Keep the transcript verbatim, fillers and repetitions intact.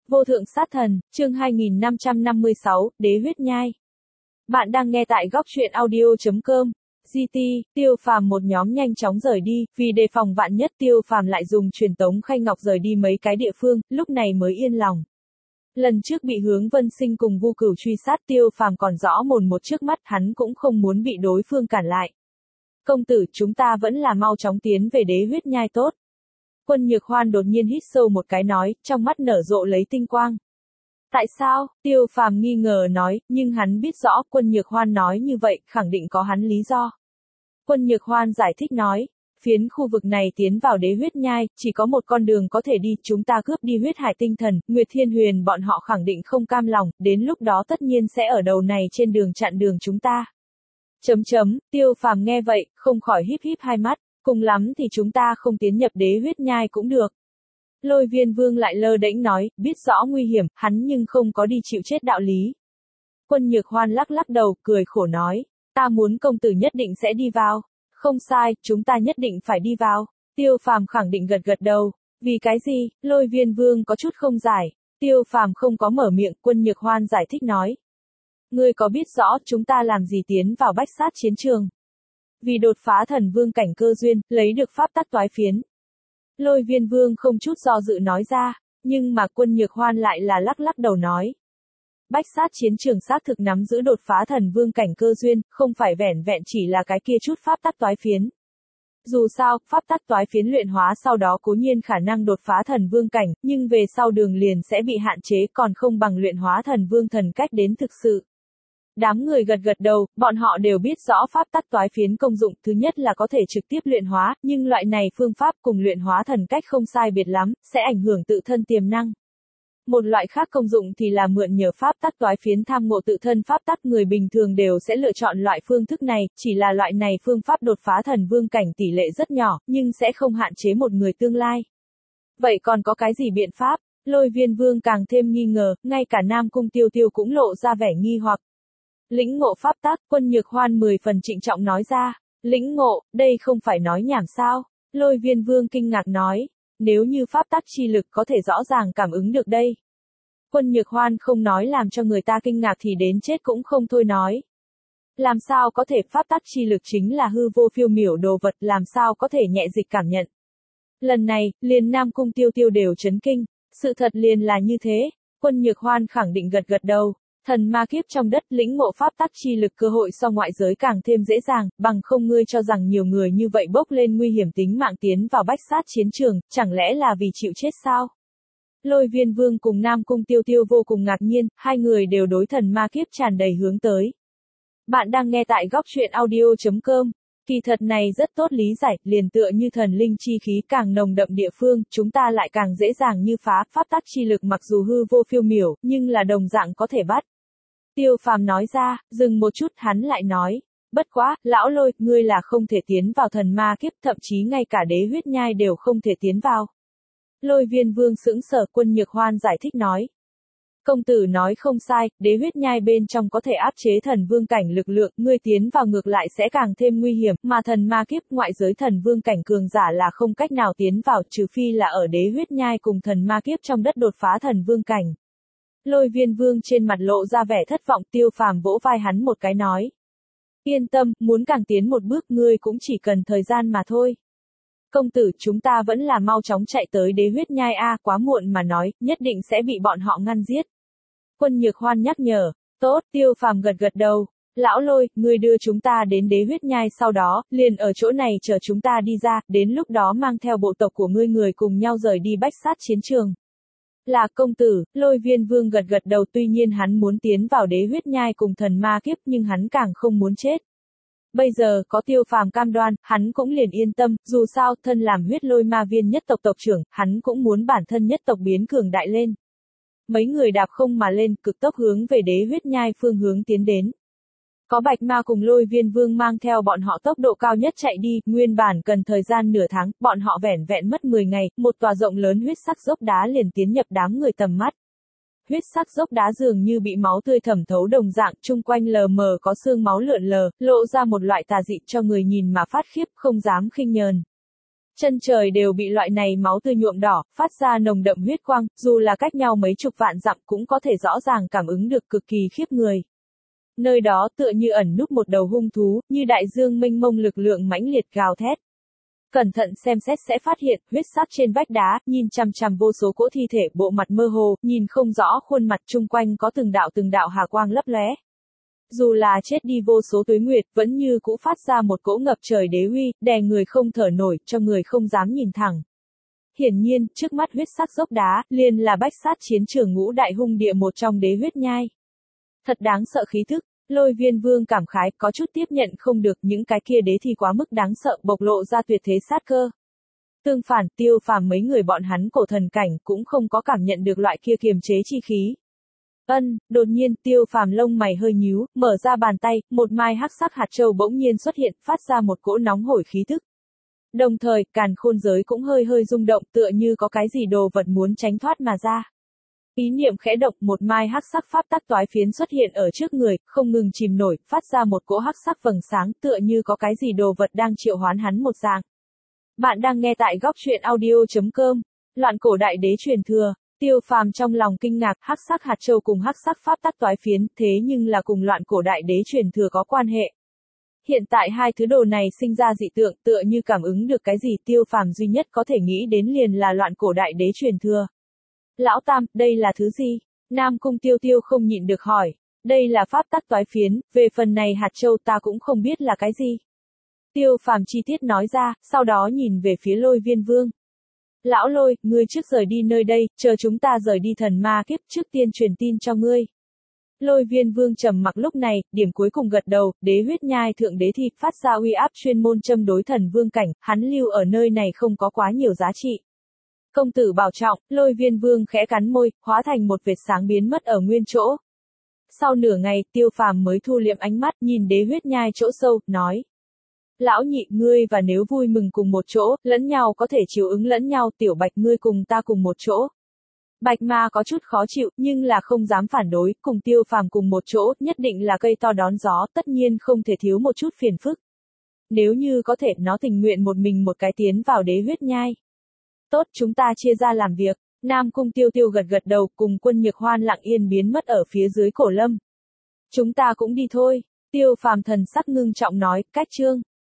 Vô thượng sát thần, chương hai nghìn năm trăm năm mươi sáu, đế huyết nhai. Bạn đang nghe tại góc truyện audio chấm com. giê tê, Tiêu Phàm một nhóm nhanh chóng rời đi, vì đề phòng vạn nhất Tiêu Phàm lại dùng truyền tống khay ngọc rời đi mấy cái địa phương, lúc này mới yên lòng. Lần trước bị Hướng Vân Sinh cùng Vu Cửu truy sát, Tiêu Phàm còn rõ mồn một trước mắt, hắn cũng không muốn bị đối phương cản lại. Công tử, chúng ta vẫn là mau chóng tiến về đế huyết nhai tốt. Quân Nhược Hoan đột nhiên hít sâu một cái nói, trong mắt nở rộ lấy tinh quang. Tại sao? Tiêu Phàm nghi ngờ nói, nhưng hắn biết rõ Quân Nhược Hoan nói như vậy, khẳng định có hắn lý do. Quân Nhược Hoan giải thích nói, phiến khu vực này tiến vào đế huyết nhai, chỉ có một con đường có thể đi, chúng ta cướp đi huyết hải tinh thần, Nguyệt Thiên Huyền bọn họ khẳng định không cam lòng, đến lúc đó tất nhiên sẽ ở đầu này trên đường chặn đường chúng ta. Chấm chấm, Tiêu Phàm nghe vậy, không khỏi híp híp hai mắt, cùng lắm thì chúng ta không tiến nhập đế huyết nhai cũng được. Lôi Viên Vương lại lơ đễnh nói, biết rõ nguy hiểm, hắn nhưng không có đi chịu chết đạo lý. Quân Nhược Hoan lắc lắc đầu, cười khổ nói, ta muốn công tử nhất định sẽ đi vào. Không sai, chúng ta nhất định phải đi vào. Tiêu Phàm khẳng định gật gật đầu. Vì cái gì? Lôi Viên Vương có chút không giải. Tiêu Phàm không có mở miệng, Quân Nhược Hoan giải thích nói. Ngươi có biết rõ chúng ta làm gì tiến vào bách sát chiến trường? Vì đột phá thần vương cảnh cơ duyên, lấy được pháp tắc toái phiến. Lôi Viên Vương không chút do dự nói ra, nhưng mà Quân Nhược Hoan lại là lắc lắc đầu nói. Bách sát chiến trường xác thực nắm giữ đột phá thần vương cảnh cơ duyên, không phải vẻn vẹn chỉ là cái kia chút pháp tắc toái phiến. Dù sao, pháp tắc toái phiến luyện hóa sau đó cố nhiên khả năng đột phá thần vương cảnh, nhưng về sau đường liền sẽ bị hạn chế, còn không bằng luyện hóa thần vương thần cách đến thực sự. Đám người gật gật đầu, bọn họ đều biết rõ pháp tắc toái phiến công dụng, thứ nhất là có thể trực tiếp luyện hóa, nhưng loại này phương pháp cùng luyện hóa thần cách không sai biệt lắm, sẽ ảnh hưởng tự thân tiềm năng. Một loại khác công dụng thì là mượn nhờ pháp tắc toái phiến tham ngộ tự thân pháp tắc, người bình thường đều sẽ lựa chọn loại phương thức này, chỉ là loại này phương pháp đột phá thần vương cảnh tỷ lệ rất nhỏ, nhưng sẽ không hạn chế một người tương lai. Vậy còn có cái gì biện pháp? Lôi Viên Vương càng thêm nghi ngờ, ngay cả Nam Cung Tiêu Tiêu cũng lộ ra vẻ nghi hoặc. Lĩnh ngộ pháp tắc, Quân Nhược Hoan mười phần trịnh trọng nói ra. Lĩnh ngộ, đây không phải nói nhảm sao? Lôi Viên Vương kinh ngạc nói. Nếu như pháp tắc chi lực có thể rõ ràng cảm ứng được đây. Quân Nhược Hoan không nói làm cho người ta kinh ngạc thì đến chết cũng không thôi nói. Làm sao có thể pháp tắc chi lực chính là hư vô phiêu miểu đồ vật, làm sao có thể nhẹ dịch cảm nhận. Lần này, liền Nam Cung Tiêu Tiêu đều chấn kinh, sự thật liền là như thế. Quân Nhược Hoan khẳng định gật gật đầu. Thần ma kiếp trong đất, lĩnh ngộ pháp tắc chi lực cơ hội so ngoại giới càng thêm dễ dàng, bằng không ngươi cho rằng nhiều người như vậy bốc lên nguy hiểm tính mạng tiến vào bách sát chiến trường, chẳng lẽ là vì chịu chết sao? Lôi Viên Vương cùng Nam Cung Tiêu Tiêu vô cùng ngạc nhiên, hai người đều đối thần ma kiếp tràn đầy hướng tới. Bạn đang nghe tại góc truyện audio chấm com. Kỳ thật này rất tốt lý giải, liền tựa như thần linh chi khí càng nồng đậm địa phương, chúng ta lại càng dễ dàng như phá, pháp tắc chi lực mặc dù hư vô phiêu miểu, nhưng là đồng dạng có thể bắt. Tiêu Phàm nói ra, dừng một chút hắn lại nói, bất quá, lão Lôi, ngươi là không thể tiến vào thần ma kiếp, thậm chí ngay cả đế huyết nhai đều không thể tiến vào. Lôi Viên Vương sững sờ, Quân Nhược Hoan giải thích nói. Công tử nói không sai, đế huyết nhai bên trong có thể áp chế thần vương cảnh lực lượng, ngươi tiến vào ngược lại sẽ càng thêm nguy hiểm, mà thần ma kiếp ngoại giới thần vương cảnh cường giả là không cách nào tiến vào, trừ phi là ở đế huyết nhai cùng thần ma kiếp trong đất đột phá thần vương cảnh. Lôi Viên Vương trên mặt lộ ra vẻ thất vọng, Tiêu Phàm vỗ vai hắn một cái nói. Yên tâm, muốn càng tiến một bước ngươi cũng chỉ cần thời gian mà thôi. Công tử, chúng ta vẫn là mau chóng chạy tới đế huyết nhai a, quá muộn mà nói, nhất định sẽ bị bọn họ ngăn giết. Quân Nhược Hoan nhắc nhở. Tốt, Tiêu Phàm gật gật đầu. Lão Lôi, ngươi đưa chúng ta đến đế huyết nhai, sau đó, liền ở chỗ này chờ chúng ta đi ra, đến lúc đó mang theo bộ tộc của ngươi người cùng nhau rời đi bách sát chiến trường. Là công tử, Lôi Viên Vương gật gật đầu, tuy nhiên hắn muốn tiến vào đế huyết nhai cùng thần ma kiếp nhưng hắn càng không muốn chết. Bây giờ, có Tiêu Phàm cam đoan, hắn cũng liền yên tâm, dù sao, thân làm huyết lôi ma viên nhất tộc tộc trưởng, hắn cũng muốn bản thân nhất tộc biến cường đại lên. Mấy người đạp không mà lên, cực tốc hướng về đế huyết nhai phương hướng tiến đến. Có Bạch Ma cùng Lôi Viên Vương mang theo bọn họ tốc độ cao nhất chạy đi, nguyên bản cần thời gian nửa tháng, bọn họ vẻn vẹn mất mười ngày, một tòa rộng lớn huyết sắc dốc đá liền tiến nhập đám người tầm mắt. Huyết sắc dốc đá dường như bị máu tươi thẩm thấu đồng dạng, chung quanh lờ mờ có xương máu lượn lờ, lộ ra một loại tà dị cho người nhìn mà phát khiếp, không dám khinh nhờn. Chân trời đều bị loại này máu tươi nhuộm đỏ, phát ra nồng đậm huyết quang, dù là cách nhau mấy chục vạn dặm cũng có thể rõ ràng cảm ứng được cực kỳ khiếp người. Nơi đó tựa như ẩn núp một đầu hung thú, như đại dương mênh mông lực lượng mãnh liệt gào thét. Cẩn thận xem xét sẽ phát hiện, huyết sắc trên vách đá, nhìn chằm chằm vô số cỗ thi thể, bộ mặt mơ hồ, nhìn không rõ khuôn mặt, chung quanh có từng đạo từng đạo hà quang lấp lóe. Dù là chết đi vô số tuế nguyệt, vẫn như cũ phát ra một cỗ ngập trời đế uy, đè người không thở nổi, cho người không dám nhìn thẳng. Hiển nhiên, trước mắt huyết sắc dốc đá, liền là bách sát chiến trường ngũ đại hung địa một trong đế huyết nhai. Thật đáng sợ khí thức. Lôi Viên Vương cảm khái, có chút tiếp nhận không được, những cái kia đế thì quá mức đáng sợ, bộc lộ ra tuyệt thế sát cơ. Tương phản, Tiêu Phàm mấy người bọn hắn cổ thần cảnh cũng không có cảm nhận được loại kia kiềm chế chi khí. Ân, đột nhiên, Tiêu Phàm lông mày hơi nhíu, mở ra bàn tay, một mai hắc sắc hạt châu bỗng nhiên xuất hiện, phát ra một cỗ nóng hổi khí thức. Đồng thời, càn khôn giới cũng hơi hơi rung động, tựa như có cái gì đồ vật muốn tránh thoát mà ra. Ý niệm khẽ động, một mai hắc sắc pháp tắc toái phiến xuất hiện ở trước người, không ngừng chìm nổi, phát ra một cỗ hắc sắc vầng sáng, tựa như có cái gì đồ vật đang triệu hoán hắn một dạng. Bạn đang nghe tại góc truyện audio chấm com. Loạn cổ đại đế truyền thừa. Tiêu Phàm trong lòng kinh ngạc, hắc sắc hạt châu cùng hắc sắc pháp tắc toái phiến, thế nhưng là cùng loạn cổ đại đế truyền thừa có quan hệ. Hiện tại hai thứ đồ này sinh ra dị tượng, tựa như cảm ứng được cái gì, Tiêu Phàm duy nhất có thể nghĩ đến liền là loạn cổ đại đế truyền thừa. Lão Tam, đây là thứ gì? Nam Cung Tiêu Tiêu không nhịn được hỏi. Đây là pháp tắc toái phiến, về phần này hạt châu ta cũng không biết là cái gì. Tiêu Phàm chi tiết nói ra, sau đó nhìn về phía Lôi Viên Vương. Lão Lôi, ngươi trước rời đi nơi đây, chờ chúng ta rời đi thần ma kiếp, trước tiên truyền tin cho ngươi. Lôi Viên Vương trầm mặc lúc này, điểm cuối cùng gật đầu, đế huyết nhai thượng đế thi, phát ra uy áp chuyên môn châm đối thần vương cảnh, hắn lưu ở nơi này không có quá nhiều giá trị. Công tử bảo trọng, Lôi Viên Vương khẽ cắn môi, hóa thành một vệt sáng biến mất ở nguyên chỗ. Sau nửa ngày, Tiêu Phàm mới thu liệm ánh mắt, nhìn đế huyết nhai chỗ sâu, nói. Lão nhị, ngươi và nếu vui mừng cùng một chỗ, lẫn nhau có thể chiếu ứng lẫn nhau, Tiểu Bạch ngươi cùng ta cùng một chỗ. Bạch Ma có chút khó chịu, nhưng là không dám phản đối, cùng Tiêu Phàm cùng một chỗ, nhất định là cây to đón gió, tất nhiên không thể thiếu một chút phiền phức. Nếu như có thể, nó tình nguyện một mình một cái tiến vào đế huyết nhai. Tốt, chúng ta chia ra làm việc. Nam Cung Tiêu Tiêu gật gật đầu, cùng Quân Nhược Hoan lặng yên biến mất ở phía dưới cổ lâm. Chúng ta cũng đi thôi. Tiêu Phàm thần sắc ngưng trọng nói, cách chương.